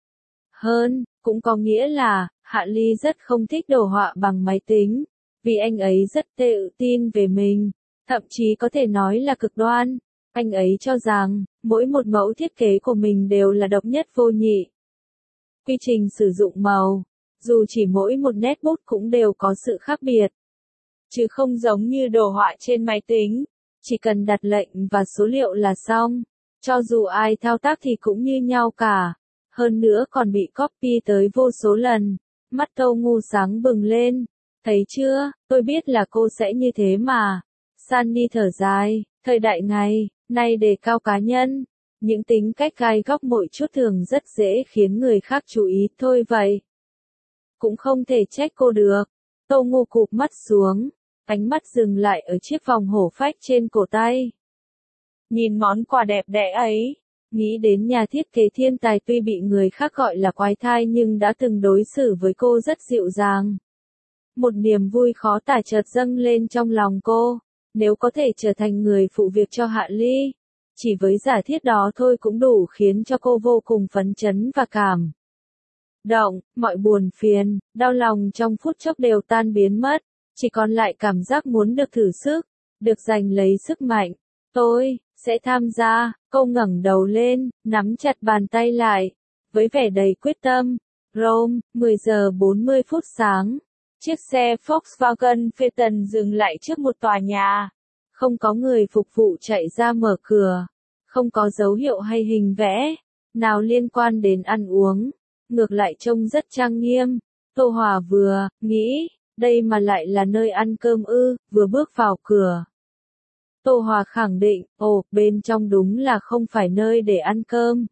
hơn, cũng có nghĩa là, Hạ Ly rất không thích đồ họa bằng máy tính, vì anh ấy rất tự tin về mình, thậm chí có thể nói là cực đoan. Anh ấy cho rằng, mỗi một mẫu thiết kế của mình đều là độc nhất vô nhị. Quy trình sử dụng màu, dù chỉ mỗi một nét bút cũng đều có sự khác biệt, chứ không giống như đồ họa trên máy tính. Chỉ cần đặt lệnh và số liệu là xong. Cho dù ai thao tác thì cũng như nhau cả. Hơn nữa còn bị copy tới vô số lần. Mắt Tô Ngu sáng bừng lên. Thấy chưa, tôi biết là cô sẽ như thế mà. Sunny thở dài, thời đại ngày nay đề cao cá nhân. Những tính cách gai góc mỗi chút thường rất dễ khiến người khác chú ý thôi vậy. Cũng không thể trách cô được. Tô Ngu cụp mắt xuống. Ánh mắt dừng lại ở chiếc vòng hổ phách trên cổ tay. Nhìn món quà đẹp đẽ ấy, nghĩ đến nhà thiết kế thiên tài tuy bị người khác gọi là quái thai nhưng đã từng đối xử với cô rất dịu dàng. Một niềm vui khó tả chợt dâng lên trong lòng cô, nếu có thể trở thành người phụ việc cho Hạ Ly, chỉ với giả thiết đó thôi cũng đủ khiến cho cô vô cùng phấn chấn và cảm động, mọi buồn phiền, đau lòng trong phút chốc đều tan biến mất. Chỉ còn lại cảm giác muốn được thử sức, được giành lấy sức mạnh. Tôi sẽ tham gia. Cô ngẩng đầu lên, nắm chặt bàn tay lại. với vẻ đầy quyết tâm. Rome, mười giờ bốn mươi phút sáng. Chiếc xe Volkswagen Phaeton dừng lại trước một tòa nhà. Không có người phục vụ chạy ra mở cửa. Không có dấu hiệu hay hình vẽ nào liên quan đến ăn uống. Ngược lại trông rất trang nghiêm. Tô Hòa vừa nghĩ, đây mà lại là nơi ăn cơm ư, vừa bước vào cửa. Tô Hòa khẳng định, ồ, bên trong đúng là không phải nơi để ăn cơm.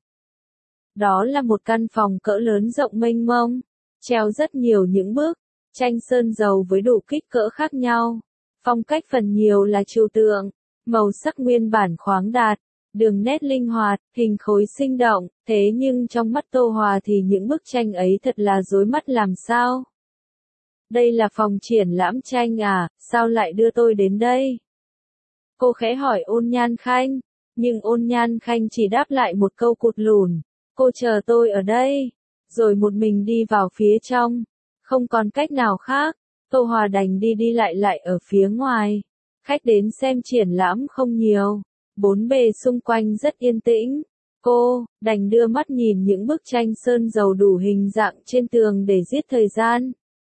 Đó là một căn phòng cỡ lớn rộng mênh mông, treo rất nhiều những bức tranh sơn dầu với đủ kích cỡ khác nhau. Phong cách phần nhiều là trừu tượng, màu sắc nguyên bản khoáng đạt, đường nét linh hoạt, hình khối sinh động, thế nhưng trong mắt Tô Hòa thì những bức tranh ấy thật là rối mắt làm sao. Đây là phòng triển lãm tranh à, sao lại đưa tôi đến đây? Cô khẽ hỏi Ôn Nhan Khanh, nhưng Ôn Nhan Khanh chỉ đáp lại một câu cụt lùn, cô chờ tôi ở đây, rồi một mình đi vào phía trong. Không còn cách nào khác, Tô Hòa đành đi đi lại lại ở phía ngoài. Khách đến xem triển lãm không nhiều, bốn bề xung quanh rất yên tĩnh. Cô đành đưa mắt nhìn những bức tranh sơn dầu đủ hình dạng trên tường để giết thời gian.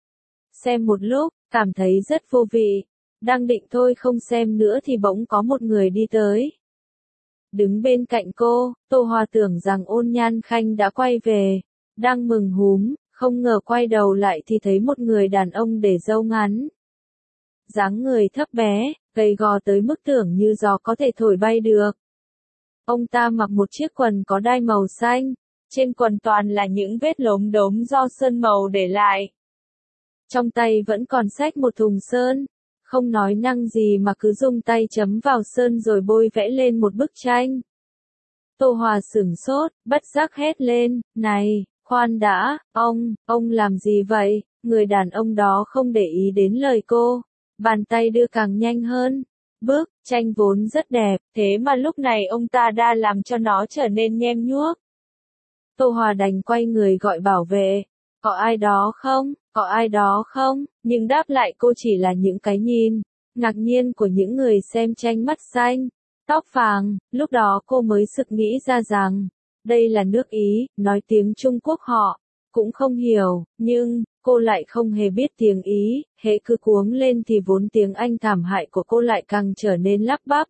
Xem một lúc, cảm thấy rất vô vị. Đang định thôi không xem nữa thì bỗng có một người đi tới. Đứng bên cạnh cô, Tô Hòa tưởng rằng Ôn Nhan Khanh đã quay về. Đang mừng húm, không ngờ quay đầu lại thì thấy một người đàn ông để râu ngắn. Dáng người thấp bé, gầy gò tới mức tưởng như gió có thể thổi bay được. Ông ta mặc một chiếc quần có đai màu xanh, trên quần toàn là những vết lốm đốm do sơn màu để lại. Trong tay vẫn còn xách một thùng sơn, không nói năng gì mà cứ dùng tay chấm vào sơn rồi bôi vẽ lên một bức tranh. Tô Hòa sửng sốt, bất giác hét lên, này, khoan đã, ông, ông làm gì vậy? Người đàn ông đó không để ý đến lời cô, bàn tay đưa càng nhanh hơn. Bức tranh vốn rất đẹp, thế mà lúc này ông ta đã làm cho nó trở nên nhem nhuốc. Tô Hòa đành quay người gọi bảo vệ, có ai đó không, có ai đó không, nhưng đáp lại cô chỉ là những cái nhìn ngạc nhiên của những người xem tranh mắt xanh, tóc vàng. Lúc đó cô mới sực nghĩ ra rằng, đây là nước Ý, nói tiếng Trung Quốc họ cũng không hiểu, nhưng cô lại không hề biết tiếng Ý, hễ cứ cuống lên thì vốn tiếng Anh thảm hại của cô lại càng trở nên lắp bắp.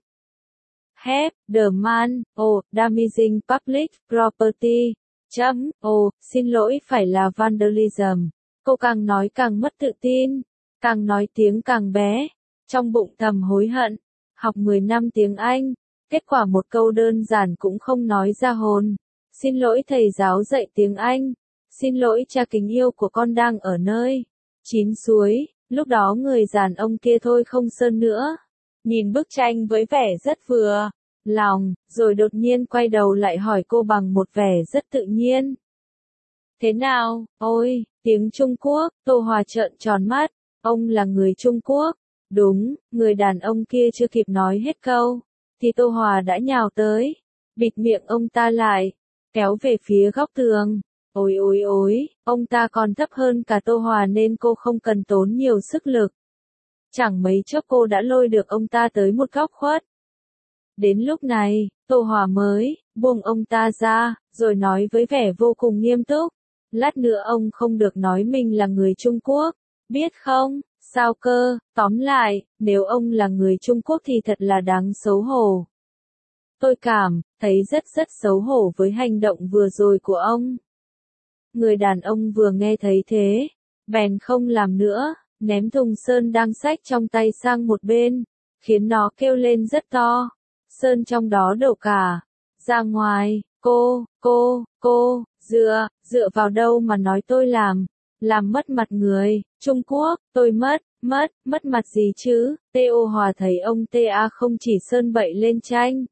Have, the man, oh, damaging public property. Chấm, ồ, oh, xin lỗi phải là vandalism. Cô càng nói càng mất tự tin, càng nói tiếng càng bé, trong bụng thầm hối hận. Học mười năm tiếng Anh, kết quả một câu đơn giản cũng không nói ra hồn. Xin lỗi thầy giáo dạy tiếng Anh. Xin lỗi cha kính yêu của con đang ở nơi chín suối. Lúc đó người đàn ông kia thôi không sơn nữa, nhìn bức tranh với vẻ rất vừa lòng, rồi đột nhiên quay đầu lại hỏi cô bằng một vẻ rất tự nhiên. Thế nào, ôi, tiếng Trung Quốc, Tô Hòa trợn tròn mắt, ông là người Trung Quốc. Đúng, người đàn ông kia chưa kịp nói hết câu, thì Tô Hòa đã nhào tới, bịt miệng ông ta lại, kéo về phía góc tường. Ôi ôi ôi, ông ta còn thấp hơn cả Tô Hòa nên cô không cần tốn nhiều sức lực. Chẳng mấy chốc cô đã lôi được ông ta tới một góc khuất. Đến lúc này, Tô Hòa mới buông ông ta ra, rồi nói với vẻ vô cùng nghiêm túc. Lát nữa ông không được nói mình là người Trung Quốc, biết không? Sao cơ? Tóm lại, nếu ông là người Trung Quốc thì thật là đáng xấu hổ. Tôi cảm thấy rất rất xấu hổ với hành động vừa rồi của ông. Người đàn ông vừa nghe thấy thế, bèn không làm nữa, ném thùng sơn đang xách trong tay sang một bên, khiến nó kêu lên rất to. Sơn trong đó đổ cả ra ngoài. Cô, cô, cô, dựa, dựa vào đâu mà nói tôi làm, làm mất mặt người Trung Quốc, tôi mất, mất, mất mặt gì chứ? Tô Hòa thấy ông ta không chỉ sơn bậy lên tranh,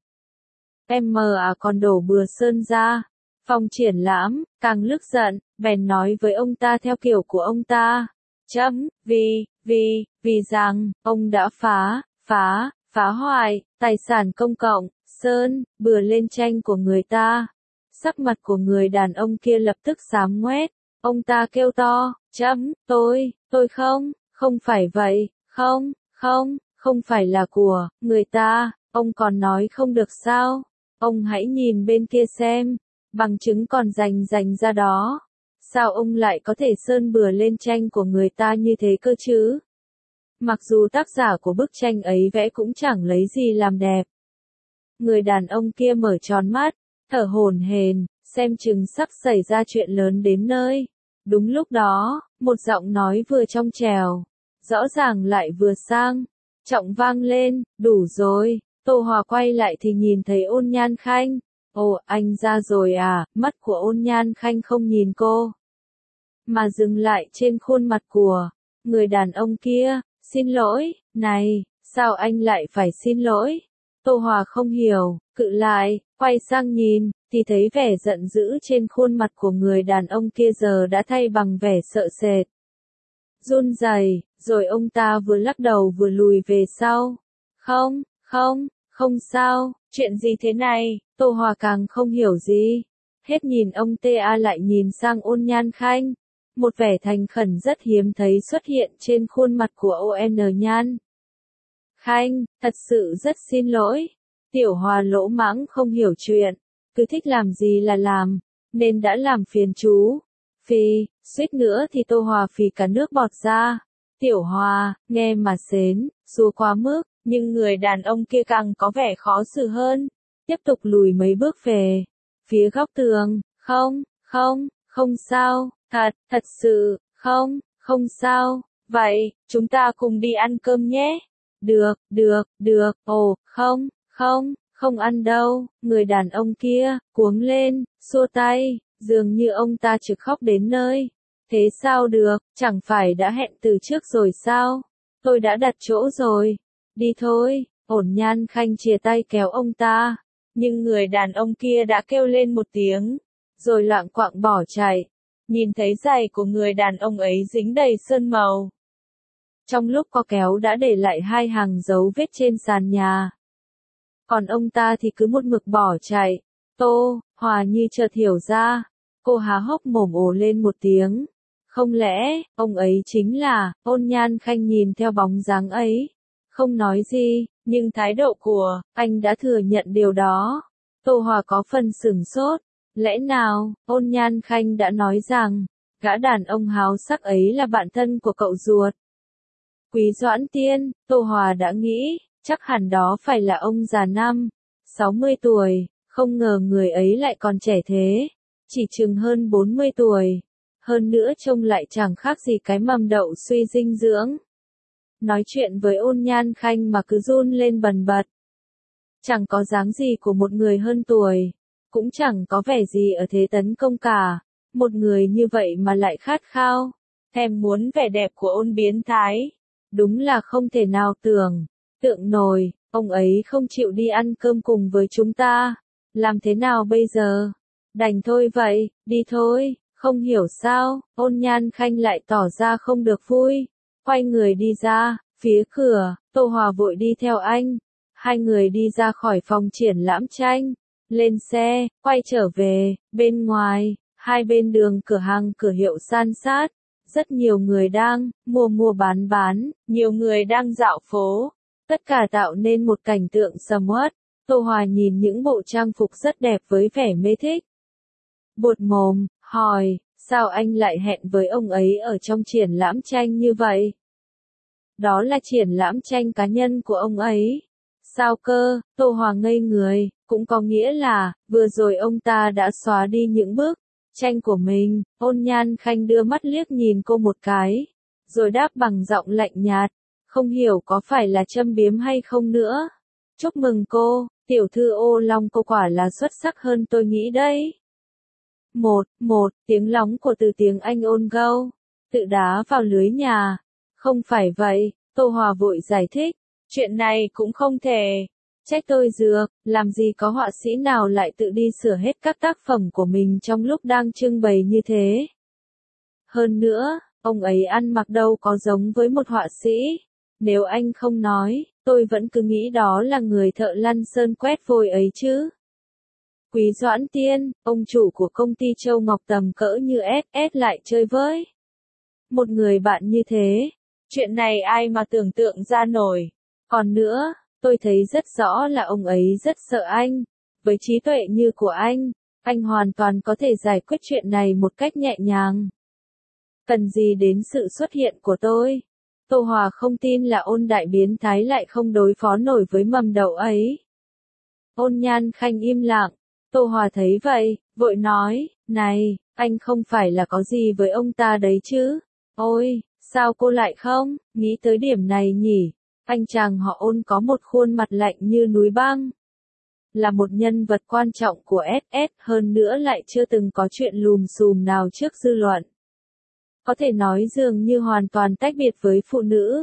em à còn đổ bừa sơn ra. Phòng triển lãm, càng lức giận, bèn nói với ông ta theo kiểu của ông ta. Chấm, vì, vì, vì rằng, ông đã phá, phá, phá hoại, tài sản công cộng, sơn, bừa lên tranh của người ta. Sắc mặt của người đàn ông kia lập tức xám ngoét, ông ta kêu to, chấm, tôi, tôi không, không phải vậy, không, không, không phải là của người ta, ông còn nói không được sao? Ông hãy nhìn bên kia xem, Bằng chứng còn rành rành ra đó. Sao ông lại có thể sơn bừa lên tranh của người ta như thế cơ chứ? Mặc dù tác giả của bức tranh ấy vẽ cũng chẳng lấy gì làm đẹp. Người đàn ông kia mở tròn mắt, thở hổn hển, xem chừng sắp xảy ra chuyện lớn đến nơi. Đúng lúc đó, một giọng nói vừa trong trẻo, rõ ràng lại vừa sang, trọng vang lên, đủ rồi. Tô Hòa quay lại thì nhìn thấy Ôn Nhan Khanh. Ồ, anh ra rồi à? Mắt của Ôn Nhan Khanh không nhìn cô, mà dừng lại trên khuôn mặt của người đàn ông kia. Xin lỗi, này, sao anh lại phải xin lỗi? Tô Hòa không hiểu, cự lại, quay sang nhìn, thì thấy vẻ giận dữ trên khuôn mặt của người đàn ông kia giờ đã thay bằng vẻ sợ sệt, run rẩy, rồi ông ta vừa lắc đầu vừa lùi về sau. Không, không, không sao, chuyện gì thế này? Tô Hòa càng không hiểu gì. Hết nhìn ông ta lại nhìn sang Ôn Nhan Khanh. Một vẻ thành khẩn rất hiếm thấy xuất hiện trên khuôn mặt của Ôn Nhan Khanh. Thật sự rất xin lỗi. Tiểu Hòa lỗ mãng không hiểu chuyện, cứ thích làm gì là làm, nên đã làm phiền chú. Phì, suýt nữa thì Tô Hòa phì cả nước bọt ra. Tiểu Hòa, nghe mà xến, xua quá mức, nhưng người đàn ông kia càng có vẻ khó xử hơn. Tiếp tục lùi mấy bước về phía góc tường. Không, không, không sao, thật, thật sự, không, không sao. Vậy, chúng ta cùng đi ăn cơm nhé. Được, được, được, ồ, không, không, không ăn đâu. Người đàn ông kia, cuống lên, xua tay, dường như ông ta trực khóc đến nơi. Thế sao được, chẳng phải đã hẹn từ trước rồi sao? Tôi đã đặt chỗ rồi. Đi thôi. Ôn Nhan Khanh chìa tay kéo ông ta. Nhưng người đàn ông kia đã kêu lên một tiếng, rồi loạng quạng bỏ chạy. Nhìn thấy giày của người đàn ông ấy dính đầy sơn màu. Trong lúc co kéo đã để lại hai hàng dấu vết trên sàn nhà. Còn ông ta thì cứ một mực bỏ chạy. Tô Hòa như chợt hiểu ra. Cô há hốc mồm ồ lên một tiếng. Không lẽ, ông ấy chính là... Ôn Nhan Khanh nhìn theo bóng dáng ấy, không nói gì, nhưng thái độ của anh đã thừa nhận điều đó. Tô Hòa có phần sửng sốt. Lẽ nào, Ôn Nhan Khanh đã nói rằng, gã đàn ông háo sắc ấy là bạn thân của cậu ruột Quý Doãn Tiên? Tô Hòa đã nghĩ, chắc hẳn đó phải là ông già năm, sáu mươi tuổi, không ngờ người ấy lại còn trẻ thế, chỉ chừng hơn bốn mươi tuổi. Hơn nữa trông lại chẳng khác gì cái mầm đậu suy dinh dưỡng. Nói chuyện với Ôn Nhan Khanh mà cứ run lên bần bật. Chẳng có dáng gì của một người hơn tuổi, cũng chẳng có vẻ gì ở thế tấn công cả. Một người như vậy mà lại khát khao, thèm muốn vẻ đẹp của Ôn biến thái. Đúng là không thể nào tưởng, tượng nổi, ông ấy không chịu đi ăn cơm cùng với chúng ta. Làm thế nào bây giờ? Đành thôi vậy, đi thôi. Không hiểu sao, Ôn Nhan Khanh lại tỏ ra không được vui. Quay người đi ra, phía cửa, Tô Hòa vội đi theo anh. Hai người đi ra khỏi phòng triển lãm tranh, lên xe, quay trở về. Bên ngoài, hai bên đường cửa hàng cửa hiệu san sát. Rất nhiều người đang mua mua bán bán, nhiều người đang dạo phố. Tất cả tạo nên một cảnh tượng sầm uất. Tô Hòa nhìn những bộ trang phục rất đẹp với vẻ mê thích. Buột mồm, hỏi, sao anh lại hẹn với ông ấy ở trong triển lãm tranh như vậy? Đó là triển lãm tranh cá nhân của ông ấy. Sao cơ? Tô Hòa ngây người, cũng có nghĩa là, vừa rồi ông ta đã xóa đi những bức tranh của mình. Ôn Nhan Khanh đưa mắt liếc nhìn cô một cái, rồi đáp bằng giọng lạnh nhạt, không hiểu có phải là châm biếm hay không nữa. Chúc mừng cô, tiểu thư Ô Long, cô quả là xuất sắc hơn tôi nghĩ đấy. Một, một, tiếng lóng của từ tiếng Anh ôn gâu, tự đá vào lưới nhà. Không phải vậy, Tô Hòa vội giải thích, chuyện này cũng không thể. Trách tôi dược, làm gì có họa sĩ nào lại tự đi sửa hết các tác phẩm của mình trong lúc đang trưng bày như thế. Hơn nữa, ông ấy ăn mặc đâu có giống với một họa sĩ. Nếu anh không nói, tôi vẫn cứ nghĩ đó là người thợ lăn sơn quét vôi ấy chứ. Quý Doãn Tiên, ông chủ của công ty Châu Ngọc tầm cỡ như ét ét lại chơi với một người bạn như thế. Chuyện này ai mà tưởng tượng ra nổi. Còn nữa, tôi thấy rất rõ là ông ấy rất sợ anh. Với trí tuệ như của anh, anh hoàn toàn có thể giải quyết chuyện này một cách nhẹ nhàng. Cần gì đến sự xuất hiện của tôi? Tô Hòa không tin là Ôn đại biến thái lại không đối phó nổi với mầm đậu ấy. Ôn Nhan Khanh im lặng, Tô Hòa thấy vậy, vội nói, này, anh không phải là có gì với ông ta đấy chứ? Ôi, sao cô lại không, nghĩ tới điểm này nhỉ? Anh chàng họ Ôn có một khuôn mặt lạnh như núi băng. Là một nhân vật quan trọng của ét ét, hơn nữa lại chưa từng có chuyện lùm xùm nào trước dư luận. Có thể nói dường như hoàn toàn tách biệt với phụ nữ.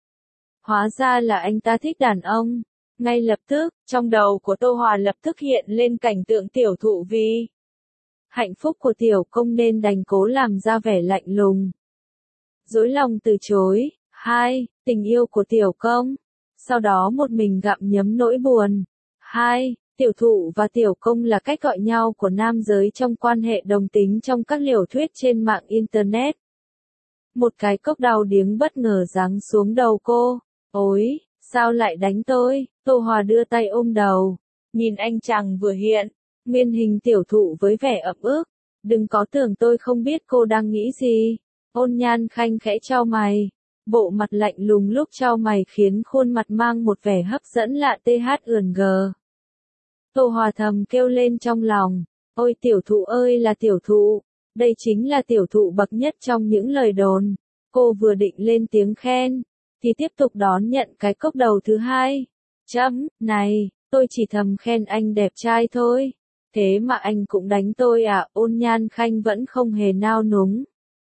Hóa ra là anh ta thích đàn ông. Ngay lập tức, trong đầu của Tô Hòa lập tức hiện lên cảnh tượng tiểu thụ vì hạnh phúc của tiểu công nên đành cố làm ra vẻ lạnh lùng. Dối lòng từ chối. Hai, tình yêu của tiểu công. Sau đó một mình gặm nhấm nỗi buồn. Hai, tiểu thụ và tiểu công là cách gọi nhau của nam giới trong quan hệ đồng tính trong các liều thuyết trên mạng Internet. Một cái cốc đau điếng bất ngờ giáng xuống đầu cô. Ôi, sao lại đánh tôi? Tô Hòa đưa tay ôm đầu. Nhìn anh chàng vừa hiện, nguyên hình tiểu thụ với vẻ ậm ức. Đừng có tưởng tôi không biết cô đang nghĩ gì. Ôn Nhan Khanh khẽ chau mày. Bộ mặt lạnh lùng lúc chau mày khiến khuôn mặt mang một vẻ hấp dẫn lạ th ườn gờ. Tô Hòa thầm kêu lên trong lòng. Ôi tiểu thụ ơi là tiểu thụ. Đây chính là tiểu thụ bậc nhất trong những lời đồn. Cô vừa định lên tiếng khen, thì tiếp tục đón nhận cái cốc đầu thứ hai. Chấm, này, tôi chỉ thầm khen anh đẹp trai thôi. Thế mà anh cũng đánh tôi à? Ôn Nhan Khanh vẫn không hề nao núng.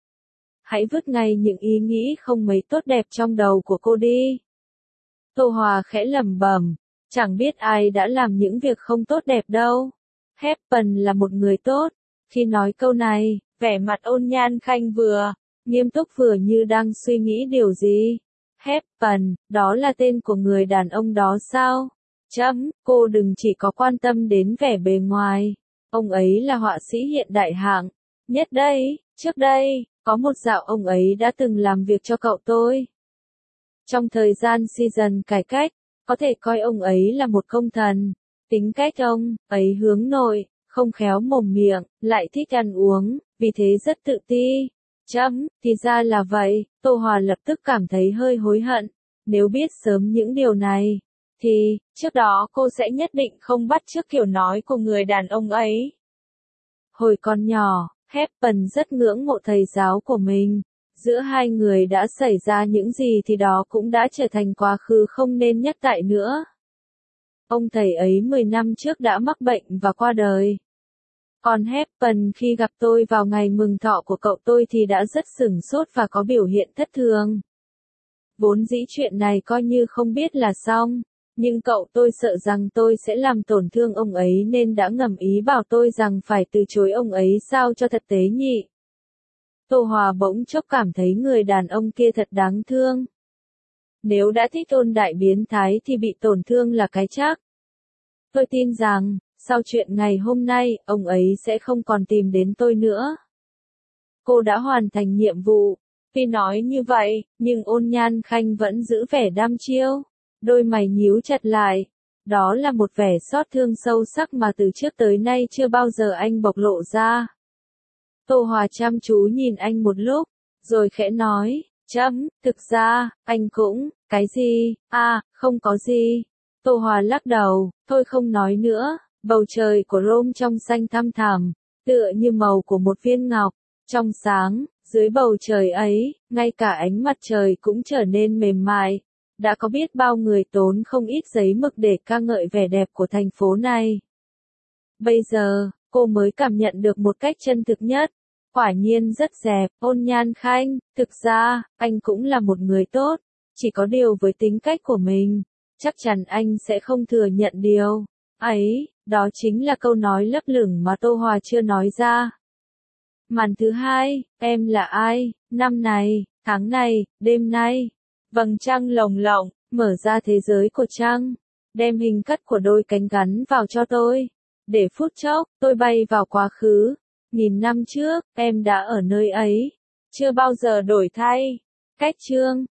Hãy vứt ngay những ý nghĩ không mấy tốt đẹp trong đầu của cô đi. Tô Hòa khẽ lẩm bẩm, chẳng biết ai đã làm những việc không tốt đẹp đâu. Happen là một người tốt. Khi nói câu này, vẻ mặt Ôn Nhan Khanh vừa nghiêm túc vừa như đang suy nghĩ điều gì. Happen, đó là tên của người đàn ông đó sao? Chấm, cô đừng chỉ có quan tâm đến vẻ bề ngoài. Ông ấy là họa sĩ hiện đại hạng nhất đây. Trước đây, có một dạo ông ấy đã từng làm việc cho cậu tôi. Trong thời gian season cải cách, có thể coi ông ấy là một công thần. Tính cách ông ấy hướng nội, không khéo mồm miệng, lại thích ăn uống, vì thế rất tự ti. Chấm, thì ra là vậy. Tô Hòa lập tức cảm thấy hơi hối hận. Nếu biết sớm những điều này, thì, trước đó cô sẽ nhất định không bắt chước kiểu nói của người đàn ông ấy. Hồi còn nhỏ, Happen rất ngưỡng mộ thầy giáo của mình. Giữa hai người đã xảy ra những gì thì đó cũng đã trở thành quá khứ không nên nhắc lại nữa. Ông thầy ấy mười năm trước đã mắc bệnh và qua đời. Còn Happen khi gặp tôi vào ngày mừng thọ của cậu tôi thì đã rất sửng sốt và có biểu hiện thất thường. Vốn dĩ chuyện này coi như không biết là xong, nhưng cậu tôi sợ rằng tôi sẽ làm tổn thương ông ấy nên đã ngầm ý bảo tôi rằng phải từ chối ông ấy sao cho thật tế nhị. Tô Hòa bỗng chốc cảm thấy người đàn ông kia thật đáng thương. Nếu đã thích Ôn đại biến thái thì bị tổn thương là cái chắc. Tôi tin rằng, sau chuyện ngày hôm nay, ông ấy sẽ không còn tìm đến tôi nữa. Cô đã hoàn thành nhiệm vụ. Tuy nói như vậy, nhưng Ôn Nhan Khanh vẫn giữ vẻ đăm chiêu. Đôi mày nhíu chặt lại. Đó là một vẻ xót thương sâu sắc mà từ trước tới nay chưa bao giờ anh bộc lộ ra. Tô Hòa chăm chú nhìn anh một lúc, rồi khẽ nói, chấm, thực ra, anh cũng, cái gì, à, không có gì. Tô Hòa lắc đầu, thôi không nói nữa. Bầu trời của Rome trong xanh thăm thẳm, tựa như màu của một viên ngọc, trong sáng, dưới bầu trời ấy, ngay cả ánh mặt trời cũng trở nên mềm mại. Đã có biết bao người tốn không ít giấy mực để ca ngợi vẻ đẹp của thành phố này. Bây giờ, cô mới cảm nhận được một cách chân thực nhất. Quả nhiên rất đẹp. Ôn Nhan Khanh, thực ra, anh cũng là một người tốt. Chỉ có điều với tính cách của mình, chắc chắn anh sẽ không thừa nhận điều ấy. Đó chính là câu nói lấp lửng mà Tô Hòa chưa nói ra. Màn thứ hai, em là ai, năm này, tháng này, đêm nay. Vầng trăng lồng lộng, mở ra thế giới của trăng. Đem hình cắt của đôi cánh gắn vào cho tôi. Để phút chốc, tôi bay vào quá khứ. Nghìn năm trước, em đã ở nơi ấy. Chưa bao giờ đổi thay. Cách chương.